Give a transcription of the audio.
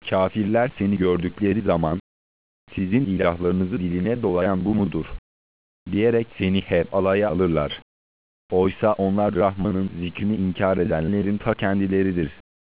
Kafirler seni gördükleri zaman, sizin ilahlarınızı diline dolayan bu mudur diyerek seni hep alaya alırlar. Oysa onlar Rahman'ın zikrini inkar edenlerin ta kendileridir.